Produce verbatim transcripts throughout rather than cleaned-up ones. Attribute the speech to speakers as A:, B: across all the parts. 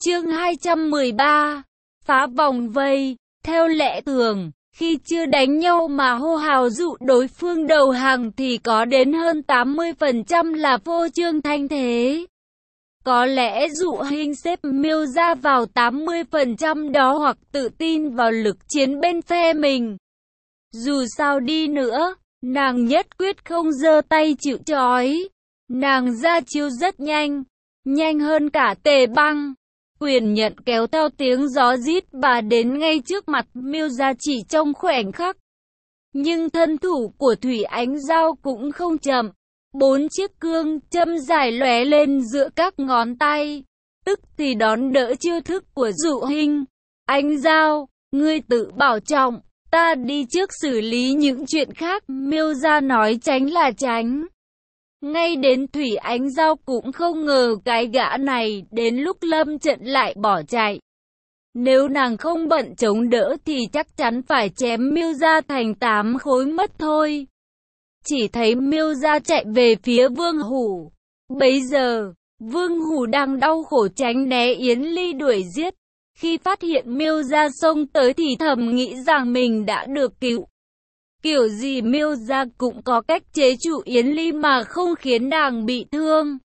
A: Chương hai trăm mười ba. Phá vòng vây. Theo lẽ thường, khi chưa đánh nhau mà hô hào dụ đối phương đầu hàng thì có đến hơn tám mươi phần trăm là phô trương thanh thế. Có lẽ Dụ Hinh xếp Miêu Gia vào tám mươi phần trăm đó hoặc tự tin vào lực chiến bên phe mình. Dù sao đi nữa, nàng nhất quyết không giơ tay chịu trói. Nàng ra chiêu rất nhanh, nhanh hơn cả Tề Băng. Quyền nhận kéo theo tiếng gió rít và đến ngay trước mặt Miêu Gia chỉ trong khoảnh khắc. Nhưng thân thủ của Thủy Ánh Giao cũng không chậm. Bốn chiếc cương châm dài lóe lên giữa các ngón tay, tức thì đón đỡ chiêu thức của Dụ Hinh. Ánh Giao, ngươi tự bảo trọng, ta đi trước xử lý những chuyện khác. Miêu Gia nói tránh là tránh. Ngay đến Thủy Ánh Giao cũng không ngờ cái gã này đến lúc lâm trận lại bỏ chạy. Nếu nàng không bận chống đỡ thì chắc chắn phải chém Miêu Gia thành tám khối mất thôi. Chỉ thấy Miêu Gia chạy về phía Vương Hủ. Bấy giờ, Vương Hủ đang đau khổ tránh né Yến Ly đuổi giết. Khi phát hiện Miêu Gia xông tới thì thầm nghĩ rằng mình đã được cứu. Kiểu gì Miêu Gia cũng có cách chế trụ Yến Ly mà không khiến nàng bị thương.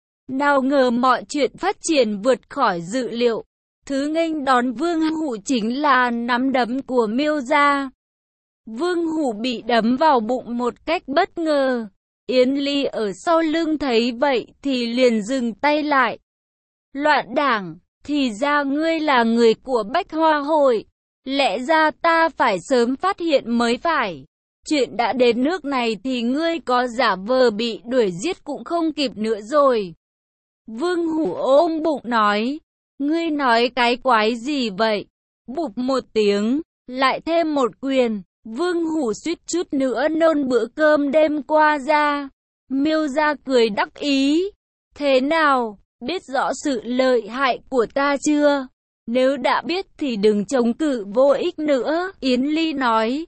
A: Nào ngờ mọi chuyện phát triển vượt khỏi dự liệu. Thứ nghênh đón Vương Hủ chính là nắm đấm của Miêu Gia. Vương Hủ bị đấm vào bụng một cách bất ngờ. Yến Ly ở sau lưng thấy vậy thì liền dừng tay lại. Loạn đảng, thì ra ngươi là người của Bách Hoa Hội. Lẽ ra ta phải sớm phát hiện mới phải. Chuyện đã đến nước này thì ngươi có giả vờ bị đuổi giết cũng không kịp nữa rồi. Vương Hủ ôm bụng nói. Ngươi nói cái quái gì vậy? Bụp một tiếng, lại thêm một quyền. Vương Hủ suýt chút nữa nôn bữa cơm đêm qua ra. Miêu Gia cười đắc ý. Thế nào, biết rõ sự lợi hại của ta chưa? Nếu đã biết thì đừng chống cự vô ích nữa. Yến Ly nói.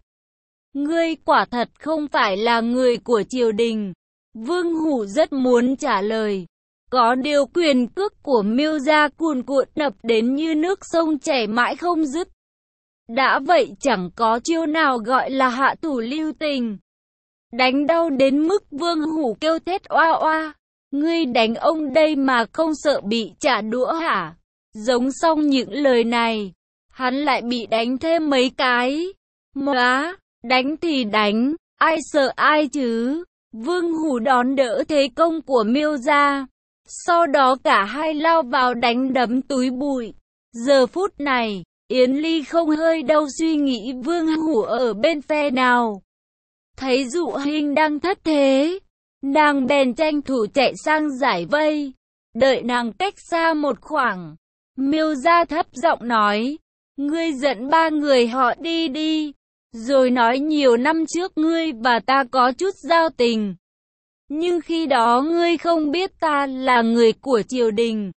A: Ngươi quả thật không phải là người của triều đình. Vương Hủ rất muốn trả lời. Có điều quyền cước của Miêu Gia cuồn cuộn đập đến như nước sông chảy mãi không dứt. Đã vậy chẳng có chiêu nào gọi là hạ thủ lưu tình. Đánh đau đến mức Vương Hủ kêu thét oa oa. Ngươi đánh ông đây mà không sợ bị trả đũa hả? Giống xong những lời này, hắn lại bị đánh thêm mấy cái. Móa, đánh thì đánh, ai sợ ai chứ? Vương Hủ đón đỡ thế công của Miêu Gia. Sau đó cả hai lao vào đánh đấm túi bụi. Giờ phút này, Yến Ly không hơi đâu suy nghĩ Vương Hủ ở bên phe nào. Thấy Dụ Hinh đang thất thế, nàng bèn tranh thủ chạy sang giải vây. Đợi nàng cách xa một khoảng, Miêu Gia thấp giọng nói. Ngươi dẫn ba người họ đi đi. Rồi nói nhiều năm trước ngươi và ta có chút giao tình. Nhưng khi đó ngươi không biết ta là người của triều đình.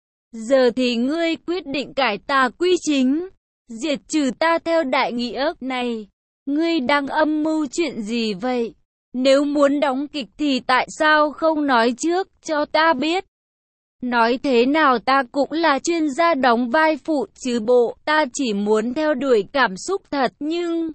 A: Giờ thì ngươi quyết định cải tà quy chính, diệt trừ ta theo đại nghĩa này. Ngươi đang âm mưu chuyện gì vậy? Nếu muốn đóng kịch thì tại sao không nói trước cho ta biết? Nói thế nào ta cũng là chuyên gia đóng vai phụ chứ bộ. Ta chỉ muốn theo đuổi cảm xúc thật nhưng...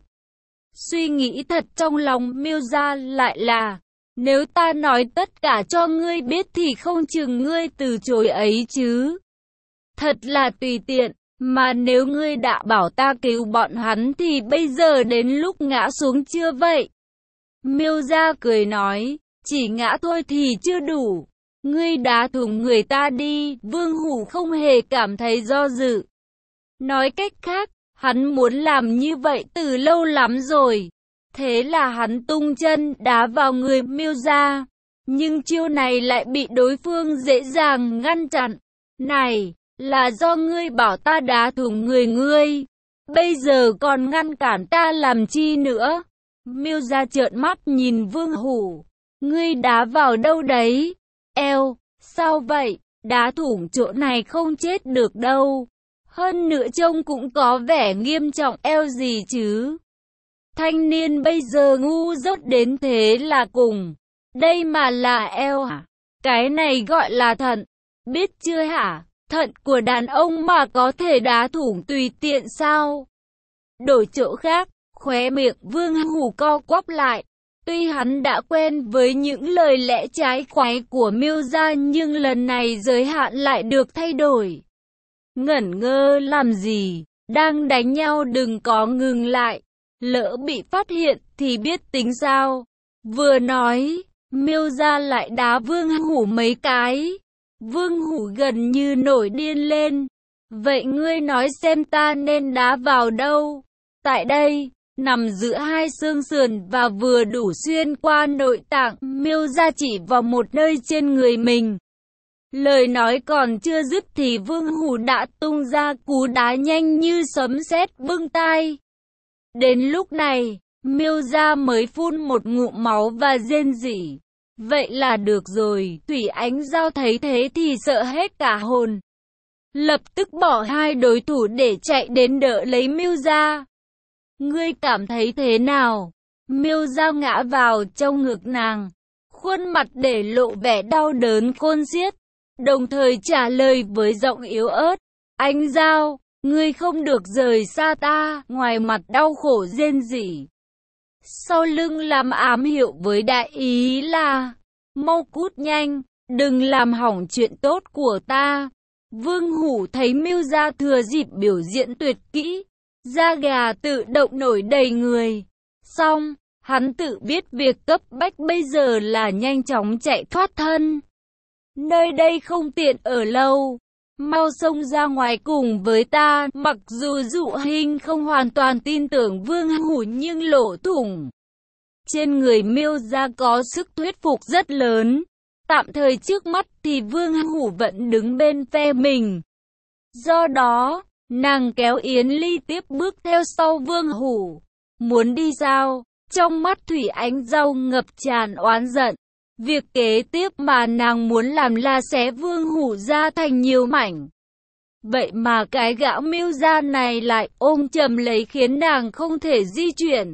A: Suy nghĩ thật trong lòng Miêu Gia lại là... Nếu ta nói tất cả cho ngươi biết thì không chừng ngươi từ chối ấy chứ. Thật là tùy tiện, mà nếu ngươi đã bảo ta cứu bọn hắn thì bây giờ đến lúc ngã xuống chưa vậy? Miêu Gia cười nói, chỉ ngã thôi thì chưa đủ. Ngươi đá thủng người ta đi. Vương Hủ không hề cảm thấy do dự. Nói cách khác, hắn muốn làm như vậy từ lâu lắm rồi. Thế là hắn tung chân đá vào người Miêu Gia. Nhưng chiêu này lại bị đối phương dễ dàng ngăn chặn. Này, là do ngươi bảo ta đá thủng người ngươi. Bây giờ còn ngăn cản ta làm chi nữa? Miêu Gia trợn mắt nhìn Vương Hủ. Ngươi đá vào đâu đấy? Eo, sao vậy? Đá thủng chỗ này không chết được đâu. Hơn nữa trông cũng có vẻ nghiêm trọng eo gì chứ. Thanh niên bây giờ ngu dốt đến thế là cùng. Đây mà là eo hả? Cái này gọi là thận. Biết chưa hả? Thận của đàn ông mà có thể đá thủng tùy tiện sao? Đổi chỗ khác, khóe miệng Vương Hủ co quắp lại. Tuy hắn đã quen với những lời lẽ trái khoái của Miêu gia nhưng lần này giới hạn lại được thay đổi. Ngẩn ngơ làm gì? Đang đánh nhau đừng có ngừng lại. Lỡ bị phát hiện thì biết tính sao? Vừa nói, Miêu gia lại đá Vương Hủ mấy cái. Vương Hủ gần như nổi điên lên. Vậy ngươi nói xem ta nên đá vào đâu? Tại đây, nằm giữa hai xương sườn và vừa đủ xuyên qua nội tạng, Miêu gia chỉ vào một nơi trên người mình. Lời nói còn chưa dứt thì Vương Hủ đã tung ra cú đá nhanh như sấm sét bưng tai. Đến lúc này, Miêu gia mới phun một ngụm máu và rên rỉ. Vậy là được rồi, Thủy Ánh Giao thấy thế thì sợ hết cả hồn. Lập tức bỏ hai đối thủ để chạy đến đỡ lấy Miêu gia. Ngươi cảm thấy thế nào? Miêu Giao ngã vào trong ngực nàng, khuôn mặt để lộ vẻ đau đớn khôn xiết, đồng thời trả lời với giọng yếu ớt. Ánh Giao, ngươi không được rời xa ta, ngoài mặt đau khổ rên rỉ. Sau lưng làm ám hiệu với đại ý là, mau cút nhanh, đừng làm hỏng chuyện tốt của ta. Vương Hủ thấy Miêu gia thừa dịp biểu diễn tuyệt kỹ, da gà tự động nổi đầy người. Xong, hắn tự biết việc cấp bách bây giờ là nhanh chóng chạy thoát thân. Nơi đây không tiện ở lâu, mau xông ra ngoài cùng với ta. Mặc dù Dụ Hinh không hoàn toàn tin tưởng Vương Hủ nhưng lỗ thủng trên người Miêu gia có sức thuyết phục rất lớn. Tạm thời trước mắt thì Vương Hủ vẫn đứng bên phe mình. Do đó, nàng kéo Yến Ly tiếp bước theo sau Vương Hủ. Muốn đi sao? Trong mắt Thủy Ánh Giao ngập tràn oán giận. Việc kế tiếp mà nàng muốn làm là xé Vương Hủ ra thành nhiều mảnh. Vậy mà cái gã Miêu gia này lại ôm chầm lấy khiến nàng không thể di chuyển.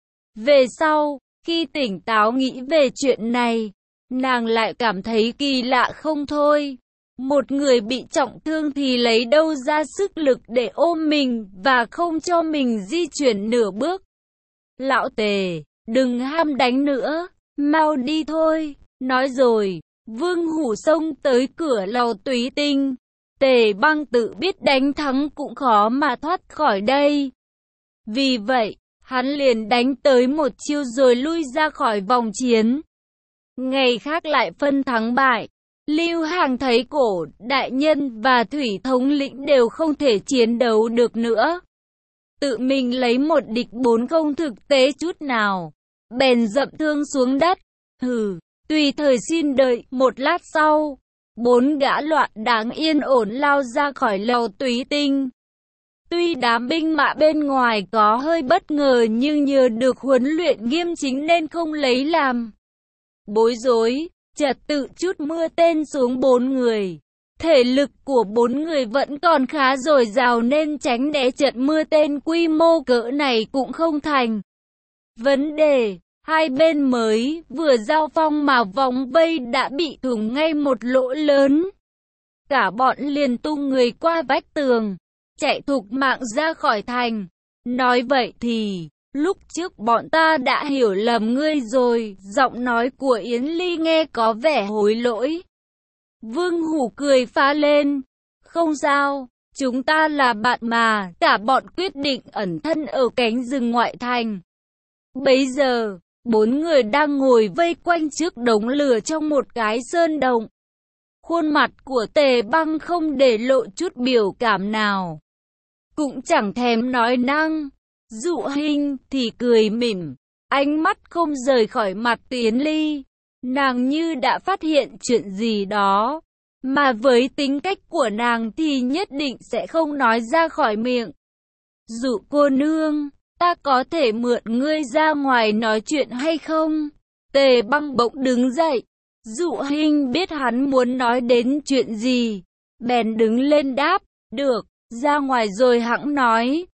A: Về sau, khi tỉnh táo nghĩ về chuyện này, nàng lại cảm thấy kỳ lạ không thôi. Một người bị trọng thương thì lấy đâu ra sức lực để ôm mình và không cho mình di chuyển nửa bước. Lão Tề, đừng ham đánh nữa, mau đi thôi. Nói rồi, Vương Hủ xông tới cửa lầu Túy Tinh. Tề Băng tự biết đánh thắng cũng khó mà thoát khỏi đây. Vì vậy, hắn liền đánh tới một chiêu rồi lui ra khỏi vòng chiến. Ngày khác lại phân thắng bại. Lưu Hàng thấy Cổ đại nhân và Thủy thống lĩnh đều không thể chiến đấu được nữa. Tự mình lấy một địch bốn không thực tế chút nào. Bèn dậm thương xuống đất. Hừ, tùy thời xin đợi. Một lát sau, bốn gã loạn đáng yên ổn lao ra khỏi lầu Túy Tinh. Tuy đám binh mã bên ngoài có hơi bất ngờ nhưng nhờ được huấn luyện nghiêm chính nên không lấy làm bối rối. Trật tự chút mưa tên xuống bốn người. Thể lực của bốn người vẫn còn khá dồi dào nên tránh né trận mưa tên quy mô cỡ này cũng không thành vấn đề. Hai bên mới vừa giao phong mà vòng vây đã bị thủng ngay một lỗ lớn. Cả bọn liền tung người qua vách tường, chạy thục mạng ra khỏi thành. Nói vậy thì, lúc trước bọn ta đã hiểu lầm ngươi rồi. Giọng nói của Yến Ly nghe có vẻ hối lỗi. Vương Hủ cười phá lên. Không sao, chúng ta là bạn mà. Cả bọn quyết định ẩn thân ở cánh rừng ngoại thành. Bấy giờ, bốn người đang ngồi vây quanh trước đống lửa trong một cái sơn động. Khuôn mặt của Tề Băng không để lộ chút biểu cảm nào, cũng chẳng thèm nói năng. Dụ Hinh thì cười mỉm, ánh mắt không rời khỏi mặt Yến Ly. Nàng như đã phát hiện chuyện gì đó, mà với tính cách của nàng thì nhất định sẽ không nói ra khỏi miệng. Dụ cô nương, ta có thể mượn ngươi ra ngoài nói chuyện hay không? Tề Băng bỗng đứng dậy. Dụ Hinh biết hắn muốn nói đến chuyện gì, bèn đứng lên đáp, được, ra ngoài rồi hẵng nói.